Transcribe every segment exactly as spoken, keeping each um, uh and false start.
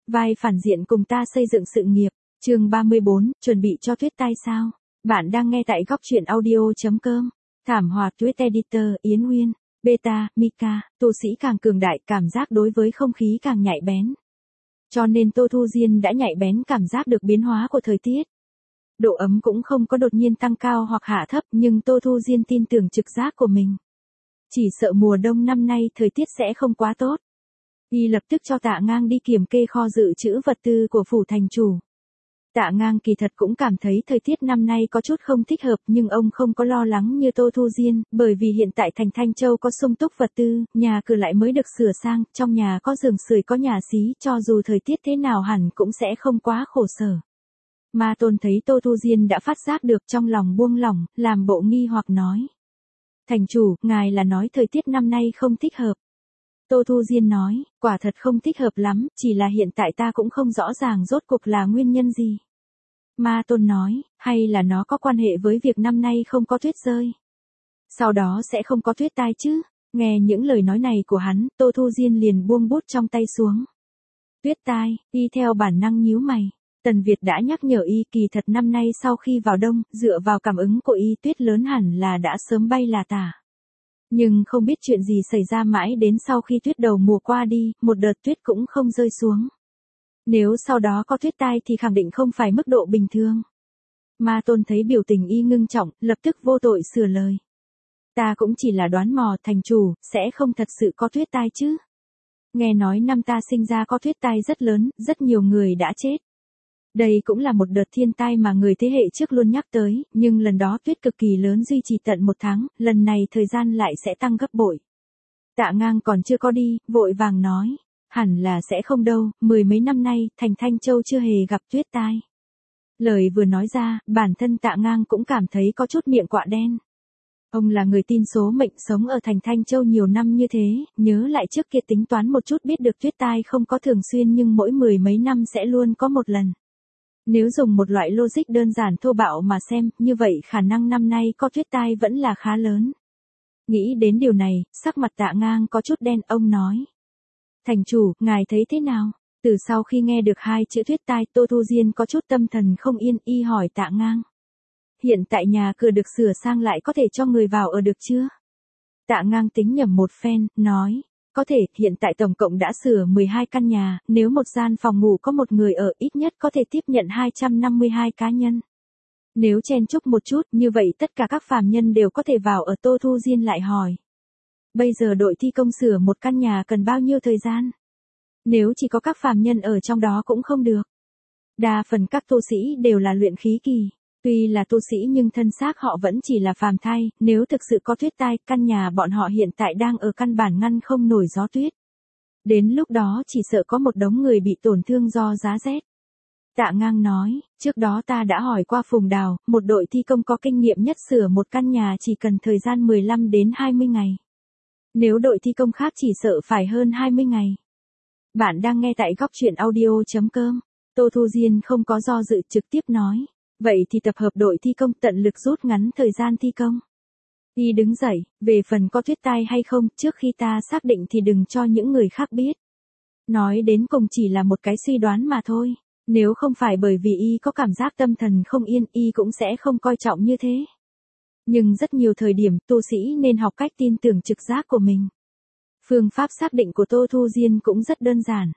Vai phản diện cùng ta xây dựng sự nghiệp. Chương ba mươi bốn, chuẩn bị cho tuyết tai sao? Bạn đang nghe tại góc truyện audio.com. Thảm họa Tuyết Editor, Yến Nguyên, Beta, Mika, tu sĩ càng cường đại, cảm giác đối với không khí càng nhạy bén. Cho nên Tô Thu Diên đã nhạy bén cảm giác được biến hóa của thời tiết. Độ ấm cũng không có đột nhiên tăng cao hoặc hạ thấp, nhưng Tô Thu Diên tin tưởng trực giác của mình. Chỉ sợ mùa đông năm nay thời tiết sẽ không quá tốt. Y lập tức cho Tạ Ngang đi kiểm kê kho dự trữ vật tư của phủ thành chủ. Tạ Ngang kỳ thật cũng cảm thấy thời tiết năm nay có chút không thích hợp, nhưng ông không có lo lắng như Tô Thu Diên, bởi vì hiện tại thành Thanh Châu có sung túc vật tư, nhà cửa lại mới được sửa sang, trong nhà có giường sưởi có nhà xí, cho dù thời tiết thế nào hẳn cũng sẽ không quá khổ sở. Ma Tôn thấy Tô Thu Diên đã phát giác được, trong lòng buông lỏng, làm bộ nghi hoặc nói. Thành chủ, ngài là nói thời tiết năm nay không thích hợp. Tô Thu Diên nói, quả thật không thích hợp lắm, chỉ là hiện tại ta cũng không rõ ràng rốt cuộc là nguyên nhân gì. Ma Tôn nói, hay là nó có quan hệ với việc năm nay không có tuyết rơi. Sau đó sẽ không có tuyết tai chứ. Nghe những lời nói này của hắn, Tô Thu Diên liền buông bút trong tay xuống. Tuyết tai, y theo bản năng nhíu mày. Tần Việt đã nhắc nhở y, kỳ thật năm nay sau khi vào đông, dựa vào cảm ứng của y, tuyết lớn hẳn là đã sớm bay là tả. Nhưng không biết chuyện gì xảy ra mãi đến sau khi tuyết đầu mùa qua đi, một đợt tuyết cũng không rơi xuống. Nếu sau đó có tuyết tai thì khẳng định không phải mức độ bình thường. Ma Tôn thấy biểu tình y ngưng trọng, lập tức vô tội sửa lời. Ta cũng chỉ là đoán mò, thành chủ, sẽ không thật sự có tuyết tai chứ. Nghe nói năm ta sinh ra có tuyết tai rất lớn, rất nhiều người đã chết. Đây cũng là một đợt thiên tai mà người thế hệ trước luôn nhắc tới, nhưng lần đó tuyết cực kỳ lớn duy trì tận một tháng, lần này thời gian lại sẽ tăng gấp bội. Tạ Ngang còn chưa có đi, vội vàng nói, hẳn là sẽ không đâu, mười mấy năm nay, thành Thanh Châu chưa hề gặp tuyết tai. Lời vừa nói ra, bản thân Tạ Ngang cũng cảm thấy có chút miệng quạ đen. Ông là người tin số mệnh sống ở thành Thanh Châu nhiều năm như thế, nhớ lại trước kia tính toán một chút biết được tuyết tai không có thường xuyên nhưng mỗi mười mấy năm sẽ luôn có một lần. Nếu dùng một loại logic đơn giản thô bạo mà xem, như vậy khả năng năm nay có tuyết tai vẫn là khá lớn. Nghĩ đến điều này, sắc mặt Tạ Ngang có chút đen, ông nói. Thành chủ, ngài thấy thế nào? Từ sau khi nghe được hai chữ tuyết tai, Tô Thu Diên có chút tâm thần không yên, y hỏi Tạ Ngang. Hiện tại nhà cửa được sửa sang lại có thể cho người vào ở được chưa? Tạ Ngang tính nhẩm một phen, nói. Có thể, hiện tại tổng cộng đã sửa mười hai căn nhà, nếu một gian phòng ngủ có một người ở ít nhất có thể tiếp nhận hai trăm năm mươi hai cá nhân. Nếu chen chúc một chút, như vậy tất cả các phàm nhân đều có thể vào ở. Tô Thu Diên lại hỏi. Bây giờ đội thi công sửa một căn nhà cần bao nhiêu thời gian? Nếu chỉ có các phàm nhân ở trong đó cũng không được. Đa phần các tu sĩ đều là luyện khí kỳ. Tuy là tu sĩ nhưng thân xác họ vẫn chỉ là phàm thai, nếu thực sự có tuyết tai, căn nhà bọn họ hiện tại đang ở căn bản ngăn không nổi gió tuyết. Đến lúc đó chỉ sợ có một đống người bị tổn thương do giá rét. Tạ Ngang nói, trước đó ta đã hỏi qua Phùng Đào, một đội thi công có kinh nghiệm nhất sửa một căn nhà chỉ cần thời gian mười lăm đến hai mươi ngày. Nếu đội thi công khác chỉ sợ phải hơn hai mươi ngày. Bạn đang nghe tại góc truyện audio.com. Tô Thu Diên không có do dự trực tiếp nói. Vậy thì tập hợp đội thi công tận lực rút ngắn thời gian thi công. Y đứng dậy, về phần có tuyết tai hay không, trước khi ta xác định thì đừng cho những người khác biết. Nói đến cùng chỉ là một cái suy đoán mà thôi. Nếu không phải bởi vì Y có cảm giác tâm thần không yên, Y cũng sẽ không coi trọng như thế. Nhưng rất nhiều thời điểm, tu sĩ nên học cách tin tưởng trực giác của mình. Phương pháp xác định của Tô Thu Diên cũng rất đơn giản.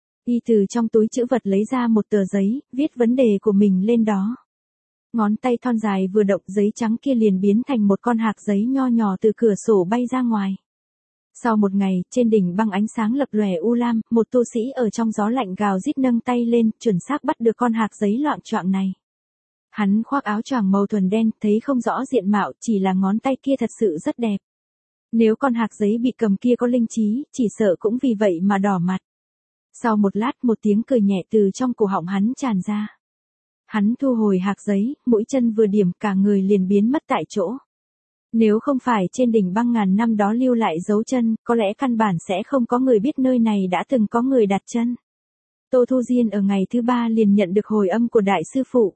Y từ trong túi trữ vật lấy ra một tờ giấy, viết vấn đề của mình lên đó. Ngón tay thon dài vừa động, giấy trắng kia liền biến thành một con hạc giấy nho nhỏ từ cửa sổ bay ra ngoài. Sau một ngày, trên đỉnh băng ánh sáng lập lòe u lam, một tu sĩ ở trong gió lạnh gào rít nâng tay lên, chuẩn xác bắt được con hạc giấy loạng choạng này. Hắn khoác áo choàng màu thuần đen, thấy không rõ diện mạo, chỉ là ngón tay kia thật sự rất đẹp. Nếu con hạc giấy bị cầm kia có linh trí, chỉ sợ cũng vì vậy mà đỏ mặt. Sau một lát, một tiếng cười nhẹ từ trong cổ họng hắn tràn ra. Hắn thu hồi hạc giấy, mũi chân vừa điểm, cả người liền biến mất tại chỗ. Nếu không phải trên đỉnh băng ngàn năm đó lưu lại dấu chân, có lẽ căn bản sẽ không có người biết nơi này đã từng có người đặt chân. Tô Thu Diên ở ngày thứ ba liền nhận được hồi âm của đại sư phụ.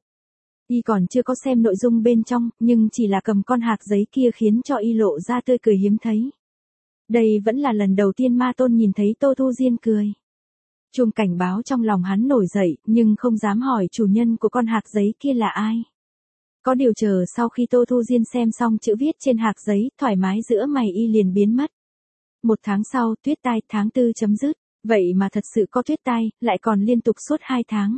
Y còn chưa có xem nội dung bên trong, nhưng chỉ là cầm con hạc giấy kia khiến cho Y lộ ra tươi cười hiếm thấy. Đây vẫn là lần đầu tiên Ma Tôn nhìn thấy Tô Thu Diên cười. Chuông cảnh báo trong lòng hắn nổi dậy, nhưng không dám hỏi chủ nhân của con hạc giấy kia là ai. Có điều chờ sau khi Tô Thu Diên xem xong chữ viết trên hạc giấy, thoải mái giữa mày y liền biến mất. Một tháng sau, tuyết tai, tháng tư chấm dứt. Vậy mà thật sự có tuyết tai, lại còn liên tục suốt hai tháng.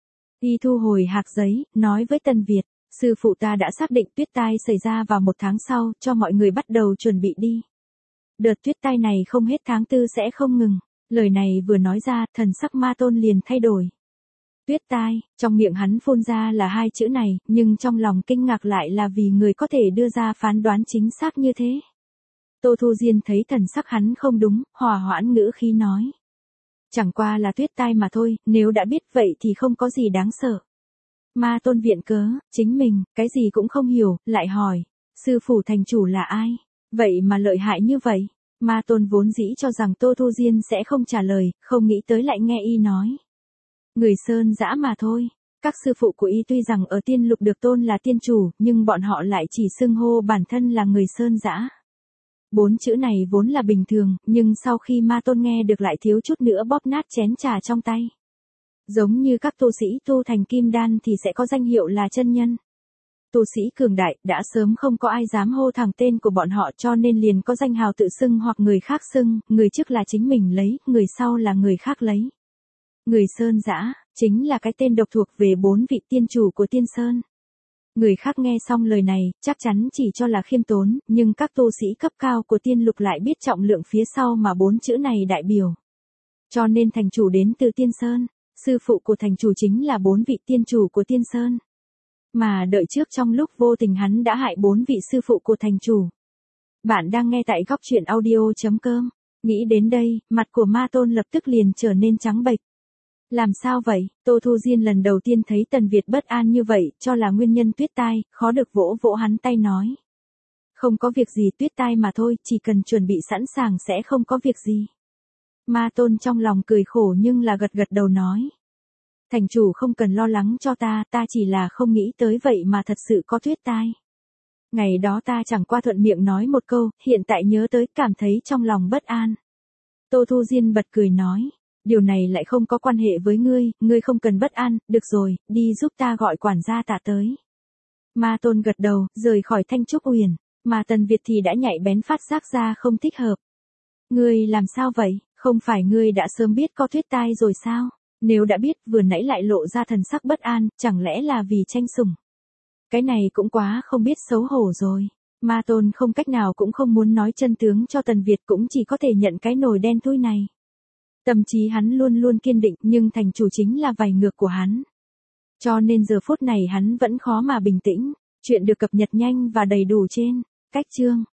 Y thu hồi hạc giấy, nói với Tần Việt, sư phụ ta đã xác định tuyết tai xảy ra vào một tháng sau, cho mọi người bắt đầu chuẩn bị đi. Đợt tuyết tai này không hết tháng tư sẽ không ngừng. Lời này vừa nói ra, thần sắc Ma Tôn liền thay đổi. Tuyết tai, trong miệng hắn phun ra là hai chữ này, nhưng trong lòng kinh ngạc lại là vì người có thể đưa ra phán đoán chính xác như thế. Tô Thu Diên thấy thần sắc hắn không đúng, hòa hoãn ngữ khí nói. Chẳng qua là tuyết tai mà thôi, nếu đã biết vậy thì không có gì đáng sợ. Ma Tôn viện cớ, chính mình, cái gì cũng không hiểu, lại hỏi, sư phụ thành chủ là ai? Vậy mà lợi hại như vậy? Ma Tôn vốn dĩ cho rằng Tô Thu Diên sẽ không trả lời, không nghĩ tới lại nghe y nói. Người Sơn dã mà thôi. Các sư phụ của y tuy rằng ở tiên lục được tôn là tiên chủ, nhưng bọn họ lại chỉ xưng hô bản thân là người Sơn dã. Bốn chữ này vốn là bình thường, nhưng sau khi Ma Tôn nghe được lại thiếu chút nữa bóp nát chén trà trong tay. Giống như các tu sĩ tu thành kim đan thì sẽ có danh hiệu là chân nhân. Tu sĩ cường đại, đã sớm không có ai dám hô thẳng tên của bọn họ, cho nên liền có danh hào tự xưng hoặc người khác xưng, người trước là chính mình lấy, người sau là người khác lấy. Người Sơn dã, chính là cái tên độc thuộc về bốn vị tiên chủ của Tiên Sơn. Người khác nghe xong lời này, chắc chắn chỉ cho là khiêm tốn, nhưng các tu sĩ cấp cao của tiên lục lại biết trọng lượng phía sau mà bốn chữ này đại biểu. Cho nên thành chủ đến từ Tiên Sơn, sư phụ của thành chủ chính là bốn vị tiên chủ của Tiên Sơn. Mà đợi trước trong lúc vô tình hắn đã hại bốn vị sư phụ của thành chủ. Bạn đang nghe tại góc truyện audio chấm com. Nghĩ đến đây, mặt của Ma Tôn lập tức liền trở nên trắng bệch. Làm sao vậy? Tô Thu Diên lần đầu tiên thấy Tần Việt bất an như vậy, cho là nguyên nhân tuyết tai, khó được vỗ vỗ hắn tay nói. Không có việc gì, tuyết tai mà thôi, chỉ cần chuẩn bị sẵn sàng sẽ không có việc gì. Ma Tôn trong lòng cười khổ nhưng là gật gật đầu nói. Thành chủ không cần lo lắng cho ta, ta chỉ là không nghĩ tới vậy mà thật sự có tuyết tai. Ngày đó ta chẳng qua thuận miệng nói một câu, hiện tại nhớ tới cảm thấy trong lòng bất an. Tô Thu Diên bật cười nói. Điều này lại không có quan hệ với ngươi, ngươi không cần bất an, được rồi, đi giúp ta gọi quản gia Tạ tới. Ma Tôn gật đầu, rời khỏi Thanh Trúc Uyển, mà Tần Việt thì đã nhạy bén phát giác ra không thích hợp. Ngươi làm sao vậy, không phải ngươi đã sớm biết có tuyết tai rồi sao? Nếu đã biết, vừa nãy lại lộ ra thần sắc bất an, chẳng lẽ là vì tranh sủng? Cái này cũng quá không biết xấu hổ rồi. Ma Tôn không cách nào cũng không muốn nói chân tướng cho Tần Việt, cũng chỉ có thể nhận cái nồi đen thui này. Tâm trí hắn luôn luôn kiên định, nhưng thành chủ chính là vảy ngược của hắn. Cho nên giờ phút này hắn vẫn khó mà bình tĩnh. Chuyện được cập nhật nhanh và đầy đủ trên cách chương.